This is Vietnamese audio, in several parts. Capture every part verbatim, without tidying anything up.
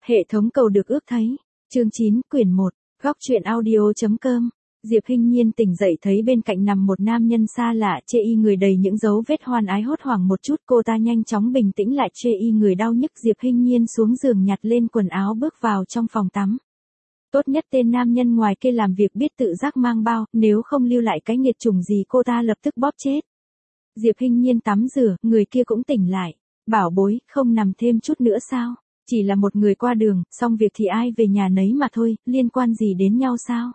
Hệ thống cầu được ước thấy. Chương chín, quyển một, góc truyện audio.com. Diệp Hinh Nhiên tỉnh dậy thấy bên cạnh nằm một nam nhân xa lạ, chê y người đầy những dấu vết hoan ái. Hốt hoảng một chút, cô ta nhanh chóng bình tĩnh lại, chê y người đau nhức. Diệp Hinh Nhiên xuống giường nhặt lên quần áo bước vào trong phòng tắm. Tốt nhất tên nam nhân ngoài kia làm việc biết tự giác mang bao, nếu không lưu lại cái nghiệt chủng gì cô ta lập tức bóp chết. Diệp Hinh Nhiên tắm rửa, người kia cũng tỉnh lại. Bảo bối, không nằm thêm chút nữa sao? Chỉ là một người qua đường, xong việc thì ai về nhà nấy mà thôi, liên quan gì đến nhau sao?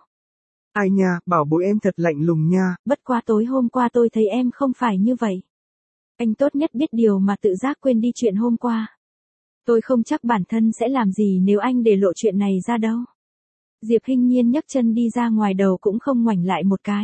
Ai nha, bảo bối em thật lạnh lùng nha. Bất quá tối hôm qua tôi thấy em không phải như vậy. Anh tốt nhất biết điều mà tự giác quên đi chuyện hôm qua. Tôi không chắc bản thân sẽ làm gì nếu anh để lộ chuyện này ra đâu. Diệp Hinh Nhiên nhấc chân đi ra ngoài, đầu cũng không ngoảnh lại một cái.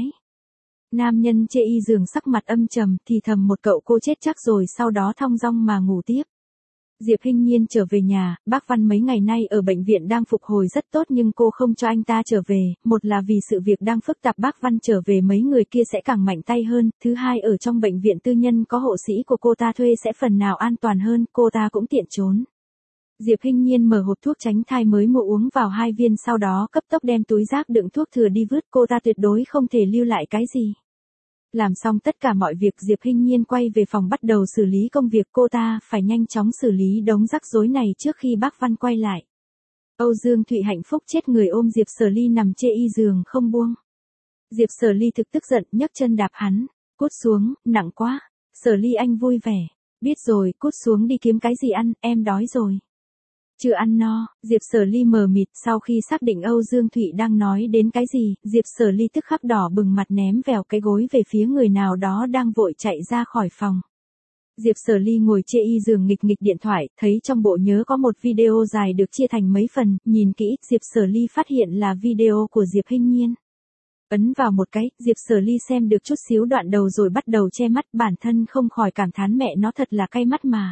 Nam nhân chê y giường sắc mặt âm trầm, thì thầm một cậu cô chết chắc rồi, sau đó thong dong mà ngủ tiếp. Diệp Hinh Nhiên trở về nhà, bác Văn mấy ngày nay ở bệnh viện đang phục hồi rất tốt nhưng cô không cho anh ta trở về, một là vì sự việc đang phức tạp, bác Văn trở về mấy người kia sẽ càng mạnh tay hơn, thứ hai ở trong bệnh viện tư nhân có hộ sĩ của cô ta thuê sẽ phần nào an toàn hơn, cô ta cũng tiện trốn. Diệp Hinh Nhiên mở hộp thuốc tránh thai mới mua uống vào hai viên, sau đó cấp tốc đem túi rác đựng thuốc thừa đi vứt, cô ta tuyệt đối không thể lưu lại cái gì. Làm xong tất cả mọi việc, Diệp Hinh Nhiên quay về phòng bắt đầu xử lý công việc, cô ta phải nhanh chóng xử lý đống rắc rối này trước khi bác Văn quay lại. Âu Dương Thụy hạnh phúc chết người ôm Diệp Sở Ly nằm chê y giường không buông. Diệp Sở Ly thực tức giận, nhấc chân đạp hắn, cút xuống, nặng quá. Sở Ly anh vui vẻ, biết rồi, cút xuống đi kiếm cái gì ăn, em đói rồi. Chưa ăn no, Diệp Sở Ly mờ mịt, sau khi xác định Âu Dương Thụy đang nói đến cái gì, Diệp Sở Ly tức khắc đỏ bừng mặt, ném vèo cái gối về phía người nào đó đang vội chạy ra khỏi phòng. Diệp Sở Ly ngồi chê y giường nghịch nghịch điện thoại, thấy trong bộ nhớ có một video dài được chia thành mấy phần, nhìn kỹ, Diệp Sở Ly phát hiện là video của Diệp Hinh Nhiên. Ấn vào một cái, Diệp Sở Ly xem được chút xíu đoạn đầu rồi bắt đầu che mắt, bản thân không khỏi cảm thán mẹ nó thật là cay mắt mà.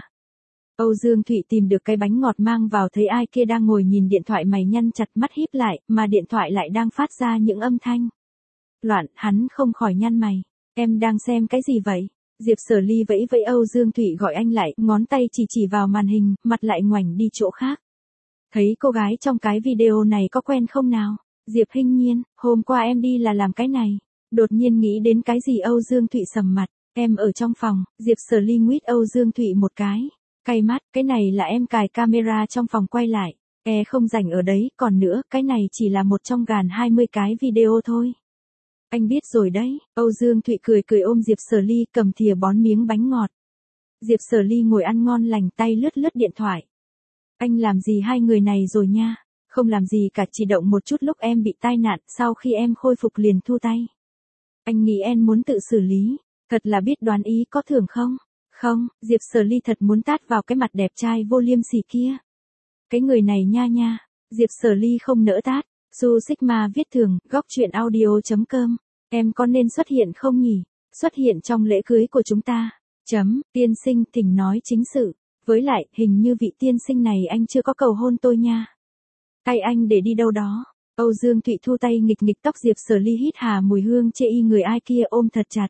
Âu Dương Thụy tìm được cái bánh ngọt mang vào, thấy ai kia đang ngồi nhìn điện thoại, mày nhăn chặt, mắt híp lại, mà điện thoại lại đang phát ra những âm thanh loạn, hắn không khỏi nhăn mày. Em đang xem cái gì vậy? Diệp Sở Ly vẫy vẫy Âu Dương Thụy gọi anh lại, ngón tay chỉ chỉ vào màn hình, mặt lại ngoảnh đi chỗ khác. Thấy cô gái trong cái video này có quen không nào? Diệp Hinh Nhiên, hôm qua em đi là làm cái này. Đột nhiên nghĩ đến cái gì, Âu Dương Thụy sầm mặt. Em ở trong phòng, Diệp Sở Ly nguyết Âu Dương Thụy một cái. Cay mắt, cái này là em cài camera trong phòng quay lại. E không rảnh ở đấy, còn nữa, cái này chỉ là một trong gần hai mươi cái video thôi. Anh biết rồi đấy, Âu Dương Thụy cười cười ôm Diệp Sở Ly, cầm thìa bón miếng bánh ngọt. Diệp Sở Ly ngồi ăn ngon lành, tay lướt lướt điện thoại. Anh làm gì hai người này rồi nha? Không làm gì cả, chỉ động một chút lúc em bị tai nạn, sau khi em khôi phục liền thu tay. Anh nghĩ em muốn tự xử lý, thật là biết đoán ý, có thưởng không? Không, Diệp Sở Ly thật muốn tát vào cái mặt đẹp trai vô liêm sỉ kia. Cái người này nha nha, Diệp Sở Ly không nỡ tát. Su Sigma viết thường, góc truyện audio.com. Em có nên xuất hiện không nhỉ? Xuất hiện trong lễ cưới của chúng ta. Chấm, tiên sinh thỉnh nói chính sự. Với lại, hình như vị tiên sinh này anh chưa có cầu hôn tôi nha. Tay anh để đi đâu đó? Âu Dương Thụy thu tay nghịch nghịch tóc Diệp Sở Ly, hít hà mùi hương chê y người ai kia, ôm thật chặt.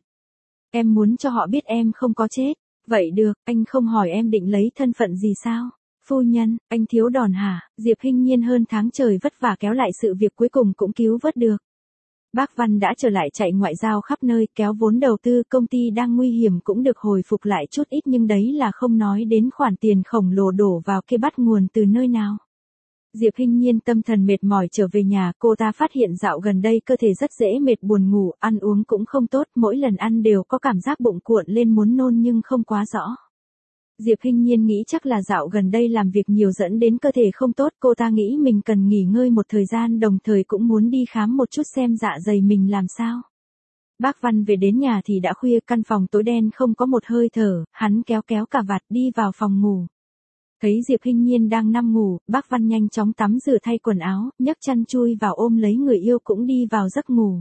Em muốn cho họ biết em không có chết. Vậy được, anh không hỏi em định lấy thân phận gì sao? Phu nhân, anh thiếu đòn hả? Diệp Hinh Nhiên hơn tháng trời vất vả kéo lại sự việc, cuối cùng cũng cứu vớt được. Bác Văn đã trở lại chạy ngoại giao khắp nơi, kéo vốn đầu tư, công ty đang nguy hiểm cũng được hồi phục lại chút ít, nhưng đấy là không nói đến khoản tiền khổng lồ đổ vào kia bắt nguồn từ nơi nào. Diệp Hinh Nhiên tâm thần mệt mỏi trở về nhà, cô ta phát hiện dạo gần đây cơ thể rất dễ mệt, buồn ngủ, ăn uống cũng không tốt, mỗi lần ăn đều có cảm giác bụng cuộn lên muốn nôn nhưng không quá rõ. Diệp Hinh Nhiên nghĩ chắc là dạo gần đây làm việc nhiều dẫn đến cơ thể không tốt, cô ta nghĩ mình cần nghỉ ngơi một thời gian, đồng thời cũng muốn đi khám một chút xem dạ dày mình làm sao. Bác Văn về đến nhà thì đã khuya, căn phòng tối đen không có một hơi thở, hắn kéo kéo cà vạt đi vào phòng ngủ. Thấy Diệp Hinh Nhiên đang nằm ngủ, bác Văn nhanh chóng tắm rửa thay quần áo, nhấc chăn chui vào ôm lấy người yêu cũng đi vào giấc ngủ.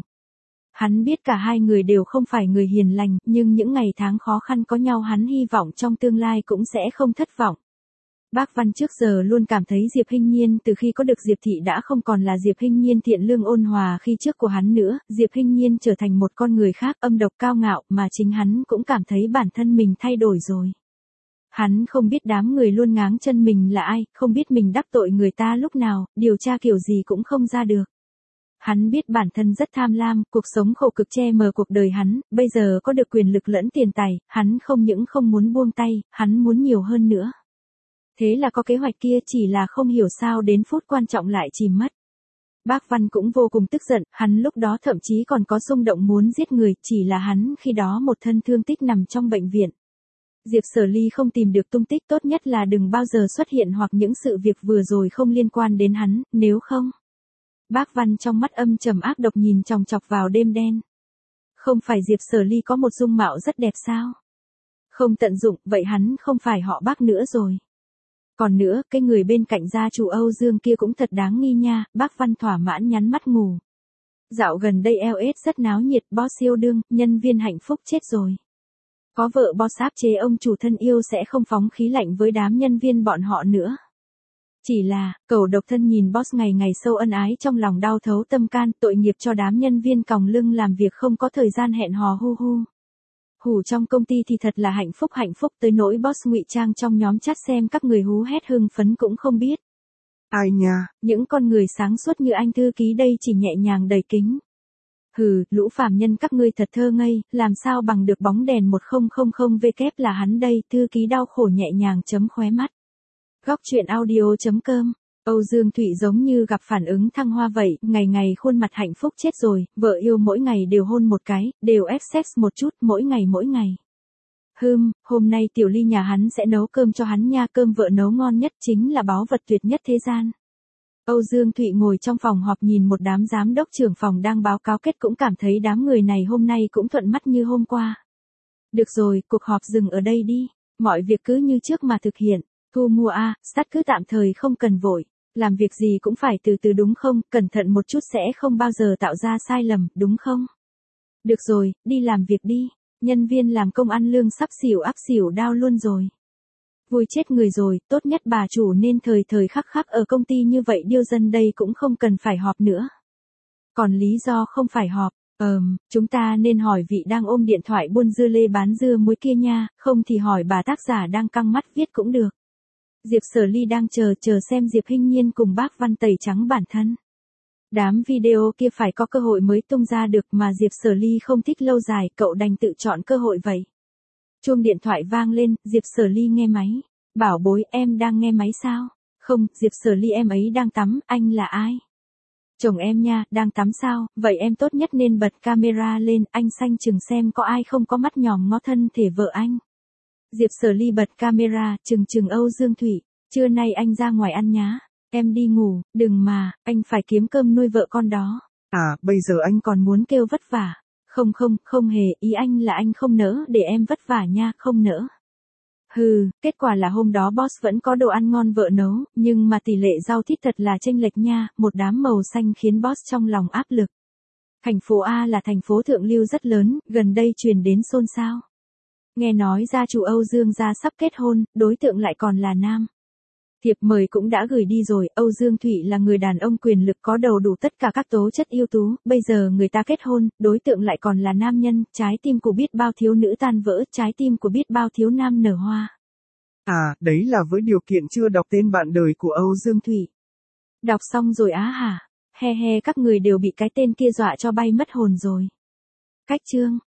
Hắn biết cả hai người đều không phải người hiền lành, nhưng những ngày tháng khó khăn có nhau, hắn hy vọng trong tương lai cũng sẽ không thất vọng. Bác Văn trước giờ luôn cảm thấy Diệp Hinh Nhiên từ khi có được Diệp Thị đã không còn là Diệp Hinh Nhiên thiện lương ôn hòa khi trước của hắn nữa, Diệp Hinh Nhiên trở thành một con người khác, âm độc cao ngạo, mà chính hắn cũng cảm thấy bản thân mình thay đổi rồi. Hắn không biết đám người luôn ngáng chân mình là ai, không biết mình đắc tội người ta lúc nào, điều tra kiểu gì cũng không ra được. Hắn biết bản thân rất tham lam, cuộc sống khổ cực che mờ cuộc đời hắn, bây giờ có được quyền lực lẫn tiền tài, hắn không những không muốn buông tay, hắn muốn nhiều hơn nữa. Thế là có kế hoạch kia, chỉ là không hiểu sao đến phút quan trọng lại chìm mất. Bác Văn cũng vô cùng tức giận, hắn lúc đó thậm chí còn có xung động muốn giết người, chỉ là hắn khi đó một thân thương tích nằm trong bệnh viện. Diệp Sở Ly không tìm được tung tích, tốt nhất là đừng bao giờ xuất hiện hoặc những sự việc vừa rồi không liên quan đến hắn, nếu không. Bác Văn trong mắt âm trầm ác độc nhìn chòng chọc vào đêm đen. Không phải Diệp Sở Ly có một dung mạo rất đẹp sao? Không tận dụng, vậy hắn không phải họ Bác nữa rồi. Còn nữa, cái người bên cạnh gia chủ Âu Dương kia cũng thật đáng nghi nha, bác Văn thỏa mãn nhắm mắt ngủ. Dạo gần đây lờ ét rất náo nhiệt, boss yêu đương, nhân viên hạnh phúc chết rồi. Có vợ boss áp chế ông chủ thân yêu sẽ không phóng khí lạnh với đám nhân viên bọn họ nữa. Chỉ là, cẩu độc thân nhìn boss ngày ngày sâu ân ái trong lòng đau thấu tâm can, tội nghiệp cho đám nhân viên còng lưng làm việc không có thời gian hẹn hò hu hu. Hủ trong công ty thì thật là hạnh phúc hạnh phúc tới nỗi boss ngụy trang trong nhóm chat xem các người hú hét hưng phấn cũng không biết. Ai nha, những con người sáng suốt như anh thư ký đây chỉ nhẹ nhàng đầy kính. Hừ, lũ phàm nhân các ngươi thật thơ ngây, làm sao bằng được bóng đèn một không không không W là hắn đây, thư ký đau khổ nhẹ nhàng chấm khóe mắt. Góc truyện audio chấm com. Âu Dương Thụy giống như gặp phản ứng thăng hoa vậy, ngày ngày khuôn mặt hạnh phúc chết rồi, vợ yêu mỗi ngày đều hôn một cái, đều ép sex một chút, mỗi ngày mỗi ngày. Hừm, hôm nay Tiểu Ly nhà hắn sẽ nấu cơm cho hắn nha, cơm vợ nấu ngon nhất chính là báu vật tuyệt nhất thế gian. Âu Dương Thụy ngồi trong phòng họp nhìn một đám giám đốc trưởng phòng đang báo cáo kết cũng cảm thấy đám người này hôm nay cũng thuận mắt như hôm qua. Được rồi, cuộc họp dừng ở đây đi, mọi việc cứ như trước mà thực hiện. Thu mua a, sát cứ tạm thời không cần vội, làm việc gì cũng phải từ từ đúng không, cẩn thận một chút sẽ không bao giờ tạo ra sai lầm, đúng không? Được rồi, đi làm việc đi, nhân viên làm công ăn lương sắp xỉu áp xỉu đau luôn rồi. Vui chết người rồi, tốt nhất bà chủ nên thời thời khắc khắc ở công ty như vậy, điêu dân đây cũng không cần phải họp nữa. Còn lý do không phải họp, ờm, chúng ta nên hỏi vị đang ôm điện thoại buôn dưa lê bán dưa muối kia nha, không thì hỏi bà tác giả đang căng mắt viết cũng được. Diệp Sở Ly đang chờ chờ xem Diệp Hinh Nhiên cùng bác Văn tẩy trắng bản thân. Đám video kia phải có cơ hội mới tung ra được mà Diệp Sở Ly không thích lâu dài, cậu đành tự chọn cơ hội vậy. Chuông điện thoại vang lên, Diệp Sở Ly nghe máy. Bảo bối, em đang nghe máy sao? Không, Diệp Sở Ly em ấy đang tắm, anh là ai? Chồng em nha, đang tắm sao? Vậy em tốt nhất nên bật camera lên, anh xanh chừng xem có ai không có mắt nhòm ngó thân thể vợ anh. Diệp Sở Ly bật camera, chừng chừng Âu Dương Thụy, trưa nay anh ra ngoài ăn nhá, em đi ngủ, đừng mà, anh phải kiếm cơm nuôi vợ con đó. À, bây giờ anh còn muốn kêu vất vả. Không không, không hề, ý anh là anh không nỡ để em vất vả nha, không nỡ. Hừ, kết quả là hôm đó boss vẫn có đồ ăn ngon vợ nấu, nhưng mà tỷ lệ rau thít thật là chênh lệch nha, một đám màu xanh khiến boss trong lòng áp lực. Thành phố A là thành phố thượng lưu rất lớn, gần đây truyền đến xôn xao. Nghe nói gia chủ Âu Dương gia sắp kết hôn, đối tượng lại còn là nam. Thiệp mời cũng đã gửi đi rồi, Âu Dương Thụy là người đàn ông quyền lực có đầu đủ tất cả các tố chất ưu tú, bây giờ người ta kết hôn, đối tượng lại còn là nam nhân, trái tim của biết bao thiếu nữ tan vỡ, trái tim của biết bao thiếu nam nở hoa. À, đấy là với điều kiện chưa đọc tên bạn đời của Âu Dương Thụy. Đọc xong rồi á hả? He he, các người đều bị cái tên kia dọa cho bay mất hồn rồi. Cách chương